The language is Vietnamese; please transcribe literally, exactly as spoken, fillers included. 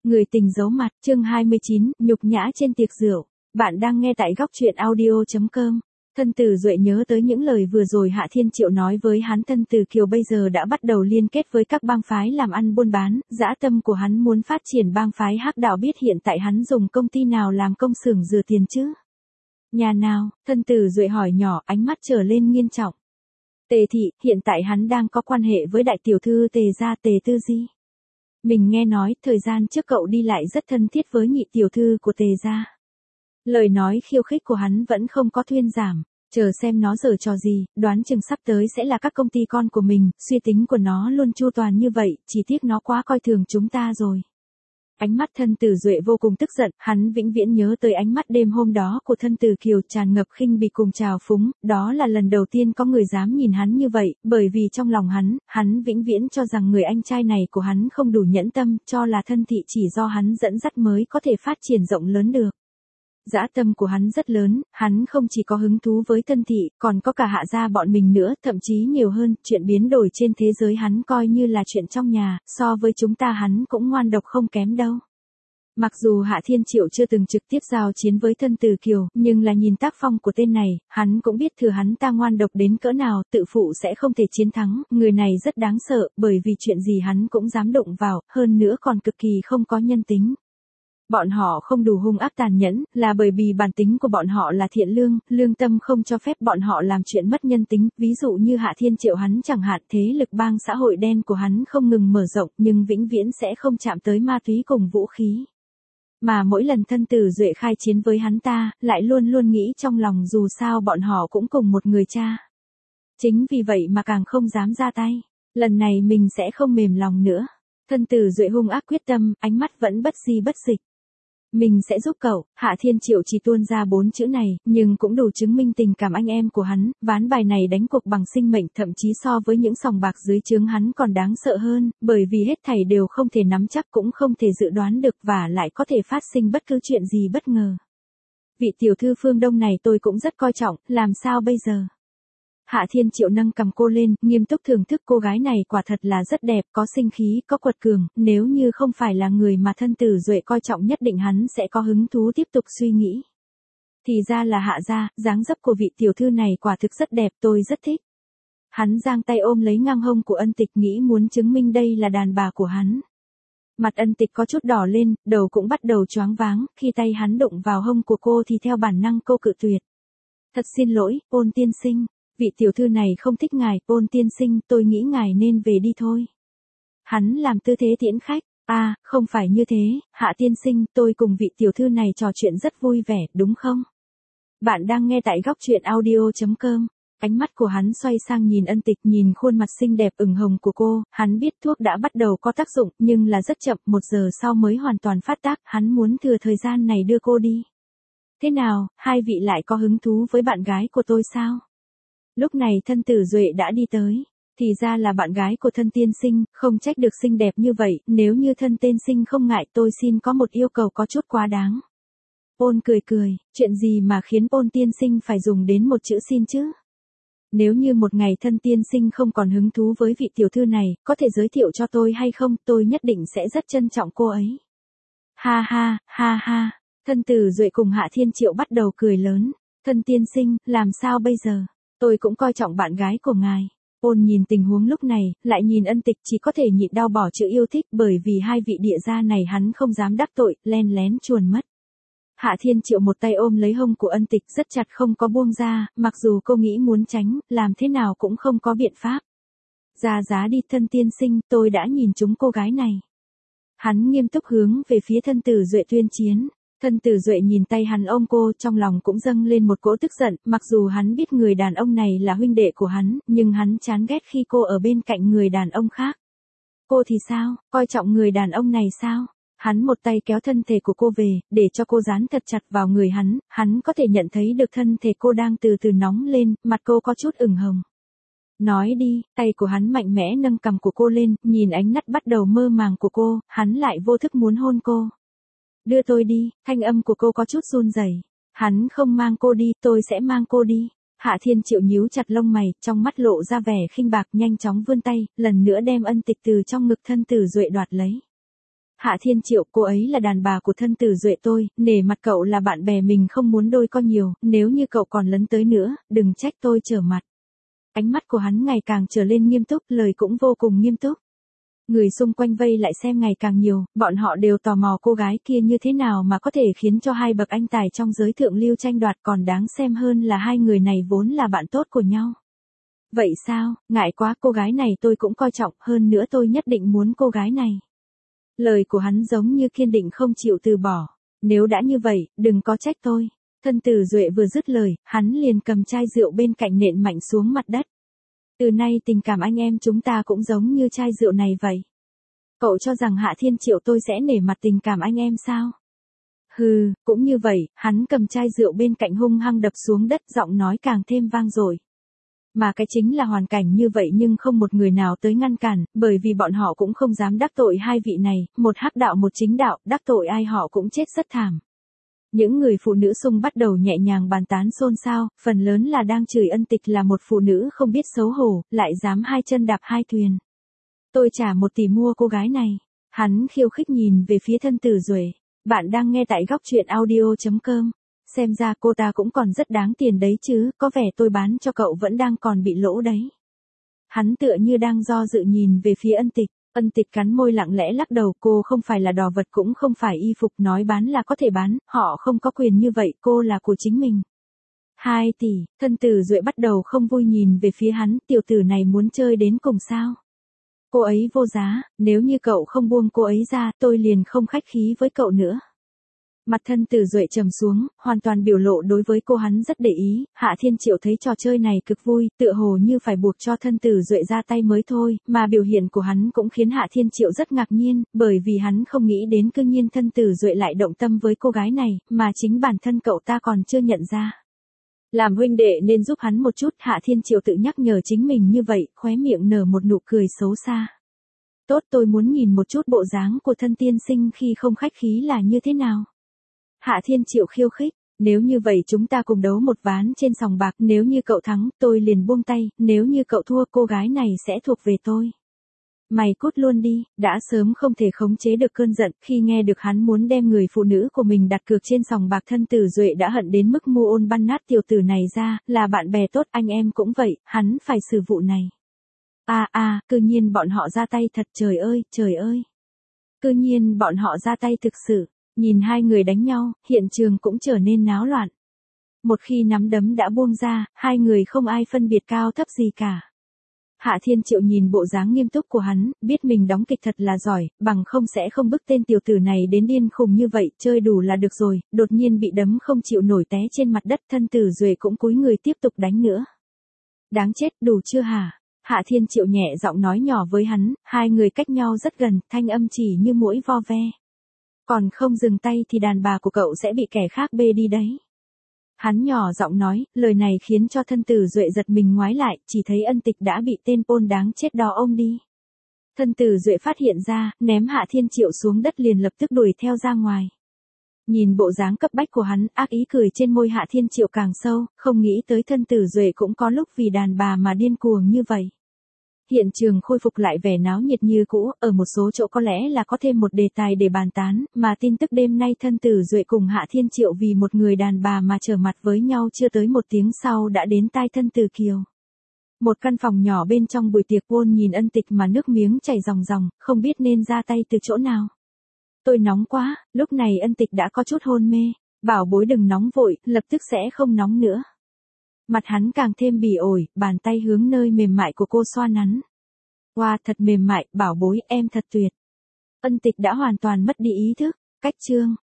Người tình giấu mặt, chương hai mươi chín, nhục nhã trên tiệc rượu. Bạn đang nghe tại góc truyện audio chấm com. Thân Tử Duệ nhớ tới những lời vừa rồi Hạ Thiên Triệu nói với hắn. Thân Tử Kiều bây giờ đã bắt đầu liên kết với các bang phái làm ăn buôn bán, dã tâm của hắn muốn phát triển bang phái hắc đạo. Biết hiện tại hắn dùng công ty nào làm công xưởng rửa tiền chứ? Nhà nào? Thân Tử Duệ hỏi nhỏ, ánh mắt trở lên nghiêm trọng. Tề thị, hiện tại hắn đang có quan hệ với đại tiểu thư Tề gia, Tề Tư Di. Mình nghe nói, thời gian trước cậu đi lại rất thân thiết với nhị tiểu thư của Tề gia. Lời nói khiêu khích của hắn vẫn không có thuyên giảm, chờ xem nó giở trò gì, đoán chừng sắp tới sẽ là các công ty con của mình, suy tính của nó luôn chu toàn như vậy, chỉ tiếc nó quá coi thường chúng ta rồi. Ánh mắt Thân Tử Duệ vô cùng tức giận, hắn vĩnh viễn nhớ tới ánh mắt đêm hôm đó của Thân Tử Kiều tràn ngập khinh bỉ cùng trào phúng, đó là lần đầu tiên có người dám nhìn hắn như vậy, bởi vì trong lòng hắn, hắn vĩnh viễn cho rằng người anh trai này của hắn không đủ nhẫn tâm, cho là Thân thị chỉ do hắn dẫn dắt mới có thể phát triển rộng lớn được. Dã tâm của hắn rất lớn, hắn không chỉ có hứng thú với Thân thị, còn có cả Hạ gia bọn mình nữa, thậm chí nhiều hơn, chuyện biến đổi trên thế giới hắn coi như là chuyện trong nhà, so với chúng ta hắn cũng ngoan độc không kém đâu. Mặc dù Hạ Thiên Triệu chưa từng trực tiếp giao chiến với Thân Tử Kiều, nhưng là nhìn tác phong của tên này, hắn cũng biết thừa hắn ta ngoan độc đến cỡ nào, tự phụ sẽ không thể chiến thắng, người này rất đáng sợ, bởi vì chuyện gì hắn cũng dám đụng vào, hơn nữa còn cực kỳ không có nhân tính. Bọn họ không đủ hung ác tàn nhẫn, là bởi vì bản tính của bọn họ là thiện lương, lương tâm không cho phép bọn họ làm chuyện mất nhân tính, ví dụ như Hạ Thiên Triệu hắn chẳng hạn, thế lực bang xã hội đen của hắn không ngừng mở rộng, nhưng vĩnh viễn sẽ không chạm tới ma túy cùng vũ khí. Mà mỗi lần Thân Tử Duệ khai chiến với hắn ta, lại luôn luôn nghĩ trong lòng dù sao bọn họ cũng cùng một người cha. Chính vì vậy mà càng không dám ra tay, lần này mình sẽ không mềm lòng nữa. Thân Tử Duệ hung ác quyết tâm, ánh mắt vẫn bất di bất dịch. Mình sẽ giúp cậu. Hạ Thiên Triệu chỉ tuôn ra bốn chữ này, nhưng cũng đủ chứng minh tình cảm anh em của hắn, ván bài này đánh cuộc bằng sinh mệnh, thậm chí so với những sòng bạc dưới trướng hắn còn đáng sợ hơn, bởi vì hết thảy đều không thể nắm chắc cũng không thể dự đoán được và lại có thể phát sinh bất cứ chuyện gì bất ngờ. Vị tiểu thư Phương Đông này tôi cũng rất coi trọng, làm sao bây giờ? Hạ Thiên Triệu nâng cầm cô lên, nghiêm túc thưởng thức cô gái này quả thật là rất đẹp, có sinh khí, có quật cường, nếu như không phải là người mà Thân Tử Duệ coi trọng nhất định hắn sẽ có hứng thú tiếp tục suy nghĩ. Thì ra là Hạ gia, dáng dấp của vị tiểu thư này quả thực rất đẹp, tôi rất thích. Hắn giang tay ôm lấy ngang hông của Ân Tịch nghĩ muốn chứng minh đây là đàn bà của hắn. Mặt Ân Tịch có chút đỏ lên, đầu cũng bắt đầu choáng váng, khi tay hắn đụng vào hông của cô thì theo bản năng cô cự tuyệt. Thật xin lỗi, Ôn tiên sinh. Vị tiểu thư này không thích ngài, Ôn tiên sinh, tôi nghĩ ngài nên về đi thôi. Hắn làm tư thế tiễn khách, à, không phải như thế, Hạ tiên sinh, tôi cùng vị tiểu thư này trò chuyện rất vui vẻ, đúng không? Bạn đang nghe tại góc truyện audio chấm com. Ánh mắt của hắn xoay sang nhìn Ân Tịch, nhìn khuôn mặt xinh đẹp ửng hồng của cô, hắn biết thuốc đã bắt đầu có tác dụng, nhưng là rất chậm, một giờ sau mới hoàn toàn phát tác, hắn muốn thừa thời gian này đưa cô đi. Thế nào, hai vị lại có hứng thú với bạn gái của tôi sao? Lúc này Thân Tử Duệ đã đi tới, thì ra là bạn gái của Thân tiên sinh, không trách được xinh đẹp như vậy, nếu như Thân tiên sinh không ngại tôi xin có một yêu cầu có chút quá đáng. Ôn cười cười, chuyện gì mà khiến Ôn tiên sinh phải dùng đến một chữ xin chứ? Nếu như một ngày Thân tiên sinh không còn hứng thú với vị tiểu thư này, có thể giới thiệu cho tôi hay không, tôi nhất định sẽ rất trân trọng cô ấy. Ha ha, ha ha, Thân Tử Duệ cùng Hạ Thiên Triệu bắt đầu cười lớn, Thân tiên sinh, làm sao bây giờ? Tôi cũng coi trọng bạn gái của ngài. Ôn nhìn tình huống lúc này, lại nhìn Ân Tịch chỉ có thể nhịn đau bỏ chữ yêu thích bởi vì hai vị địa gia này hắn không dám đắc tội, len lén chuồn mất. Hạ Thiên Triệu một tay ôm lấy hông của Ân Tịch rất chặt không có buông ra, mặc dù cô nghĩ muốn tránh, làm thế nào cũng không có biện pháp. Ra giá đi Thân tiên sinh, tôi đã nhìn trúng cô gái này. Hắn nghiêm túc hướng về phía Thân Tử Duệ tuyên chiến. Thân Tử Duệ nhìn tay hắn ôm cô, trong lòng cũng dâng lên một cỗ tức giận, mặc dù hắn biết người đàn ông này là huynh đệ của hắn, nhưng hắn chán ghét khi cô ở bên cạnh người đàn ông khác. Cô thì sao, coi trọng người đàn ông này sao? Hắn một tay kéo thân thể của cô về, để cho cô dán thật chặt vào người hắn, hắn có thể nhận thấy được thân thể cô đang từ từ nóng lên, mặt cô có chút ửng hồng. Nói đi, tay của hắn mạnh mẽ nâng cằm của cô lên, nhìn ánh mắt bắt đầu mơ màng của cô, hắn lại vô thức muốn hôn cô. Đưa tôi đi, thanh âm của cô có chút run rẩy. Hắn không mang cô đi, tôi sẽ mang cô đi. Hạ Thiên Triệu nhíu chặt lông mày, trong mắt lộ ra vẻ khinh bạc, nhanh chóng vươn tay, lần nữa đem Ân Tịch từ trong ngực Thân Tử Duệ đoạt lấy. Hạ Thiên Triệu, cô ấy là đàn bà của thân tử Duệ tôi, nể mặt cậu là bạn bè mình không muốn đôi co nhiều, nếu như cậu còn lấn tới nữa, đừng trách tôi trở mặt. Ánh mắt của hắn ngày càng trở lên nghiêm túc, lời cũng vô cùng nghiêm túc. Người xung quanh vây lại xem ngày càng nhiều, bọn họ đều tò mò cô gái kia như thế nào mà có thể khiến cho hai bậc anh tài trong giới thượng lưu tranh đoạt, còn đáng xem hơn là hai người này vốn là bạn tốt của nhau. Vậy sao, ngại quá, cô gái này tôi cũng coi trọng, hơn nữa tôi nhất định muốn cô gái này. Lời của hắn giống như kiên định không chịu từ bỏ. Nếu đã như vậy, đừng có trách tôi. Thân tử Duệ vừa dứt lời, hắn liền cầm chai rượu bên cạnh nện mạnh xuống mặt đất. Từ nay tình cảm anh em chúng ta cũng giống như chai rượu này vậy. Cậu cho rằng Hạ Thiên Triệu tôi sẽ nể mặt tình cảm anh em sao? Hừ, cũng như vậy, hắn cầm chai rượu bên cạnh hung hăng đập xuống đất, giọng nói càng thêm vang dội. Mà cái chính là hoàn cảnh như vậy nhưng không một người nào tới ngăn cản, bởi vì bọn họ cũng không dám đắc tội hai vị này, một hắc đạo một chính đạo, đắc tội ai họ cũng chết rất thảm. Những người phụ nữ xung bắt đầu nhẹ nhàng bàn tán xôn xao, phần lớn là đang chửi Ân Tịch là một phụ nữ không biết xấu hổ, lại dám hai chân đạp hai thuyền. Tôi trả một tỷ mua cô gái này. Hắn khiêu khích nhìn về phía thân tử Duệ. Bạn đang nghe tại góc truyện audio chấm com. Xem ra cô ta cũng còn rất đáng tiền đấy chứ, có vẻ tôi bán cho cậu vẫn đang còn bị lỗ đấy. Hắn tựa như đang do dự nhìn về phía Ân Tịch. Ân Tịch cắn môi lặng lẽ lắc đầu, cô không phải là đò vật cũng không phải y phục, nói bán là có thể bán, họ không có quyền như vậy, cô là của chính mình. Hai tỷ, thân tử Duệ bắt đầu không vui nhìn về phía hắn, tiểu tử này muốn chơi đến cùng sao? Cô ấy vô giá, nếu như cậu không buông cô ấy ra, tôi liền không khách khí với cậu nữa. Mặt thân tử Duệ trầm xuống, hoàn toàn biểu lộ đối với cô hắn rất để ý. Hạ Thiên Triệu thấy trò chơi này cực vui, tựa hồ như phải buộc cho thân tử Duệ ra tay mới thôi, mà biểu hiện của hắn cũng khiến Hạ Thiên Triệu rất ngạc nhiên, bởi vì hắn không nghĩ đến cư nhiên thân tử Duệ lại động tâm với cô gái này, mà chính bản thân cậu ta còn chưa nhận ra. Làm huynh đệ nên giúp hắn một chút, Hạ Thiên Triệu tự nhắc nhở chính mình như vậy, khóe miệng nở một nụ cười xấu xa. Tốt, tôi muốn nhìn một chút bộ dáng của thân tiên sinh khi không khách khí là như thế nào. Hạ Thiên Triệu khiêu khích, nếu như vậy chúng ta cùng đấu một ván trên sòng bạc, nếu như cậu thắng, tôi liền buông tay, nếu như cậu thua, cô gái này sẽ thuộc về tôi. Mày cút luôn đi, đã sớm không thể khống chế được cơn giận, khi nghe được hắn muốn đem người phụ nữ của mình đặt cược trên sòng bạc, thân tử Duệ đã hận đến mức mu ôn băn nát tiểu tử này ra, là bạn bè tốt anh em cũng vậy, hắn phải xử vụ này. À à, cư nhiên bọn họ ra tay thật, trời ơi, trời ơi. Cư nhiên bọn họ ra tay thực sự. Nhìn hai người đánh nhau, hiện trường cũng trở nên náo loạn. Một khi nắm đấm đã buông ra, hai người không ai phân biệt cao thấp gì cả. Hạ Thiên Triệu nhìn bộ dáng nghiêm túc của hắn, biết mình đóng kịch thật là giỏi, bằng không sẽ không bức tên tiểu tử này đến điên khùng như vậy, chơi đủ là được rồi, đột nhiên bị đấm không chịu nổi té trên mặt đất, thân tử Duệ cũng cúi người tiếp tục đánh nữa. Đáng chết, đủ chưa hả? Hạ Thiên Triệu nhẹ giọng nói nhỏ với hắn, hai người cách nhau rất gần, thanh âm chỉ như mũi vo ve. Còn không dừng tay thì đàn bà của cậu sẽ bị kẻ khác bê đi đấy. Hắn nhỏ giọng nói, lời này khiến cho thân tử Duệ giật mình ngoái lại, chỉ thấy Ân Tịch đã bị tên Pôn đáng chết đó ôm đi. Thân tử Duệ phát hiện ra, ném Hạ Thiên Triệu xuống đất liền lập tức đuổi theo ra ngoài. Nhìn bộ dáng cấp bách của hắn, ác ý cười trên môi Hạ Thiên Triệu càng sâu, không nghĩ tới thân tử Duệ cũng có lúc vì đàn bà mà điên cuồng như vậy. Hiện trường khôi phục lại vẻ náo nhiệt như cũ, ở một số chỗ có lẽ là có thêm một đề tài để bàn tán, mà tin tức đêm nay thân tử Duệ cùng Hạ Thiên Triệu vì một người đàn bà mà trở mặt với nhau chưa tới một tiếng sau đã đến tai thân tử Kiều. Một căn phòng nhỏ bên trong buổi tiệc, Won nhìn Ân Tịch mà nước miếng chảy ròng ròng, không biết nên ra tay từ chỗ nào. Tôi nóng quá, lúc này Ân Tịch đã có chút hôn mê, bảo bối đừng nóng vội, lập tức sẽ không nóng nữa. Mặt hắn càng thêm bỉ ổi, bàn tay hướng nơi mềm mại của cô xoa nắn. Wow, thật mềm mại, bảo bối, em thật tuyệt. Ân Tịch đã hoàn toàn mất đi ý thức. Cách chương